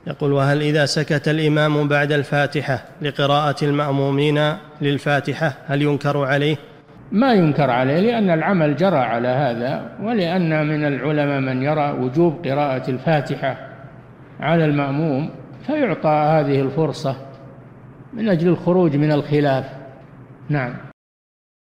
يقول: وهل إذا سكت الإمام بعد الفاتحة لقراءة المأمومين للفاتحة هل ينكر عليه؟ ما ينكر عليه، لأن العمل جرى على هذا، ولأن من العلماء من يرى وجوب قراءة الفاتحة على المأموم، فيعطى هذه الفرصة من أجل الخروج من الخلاف. نعم.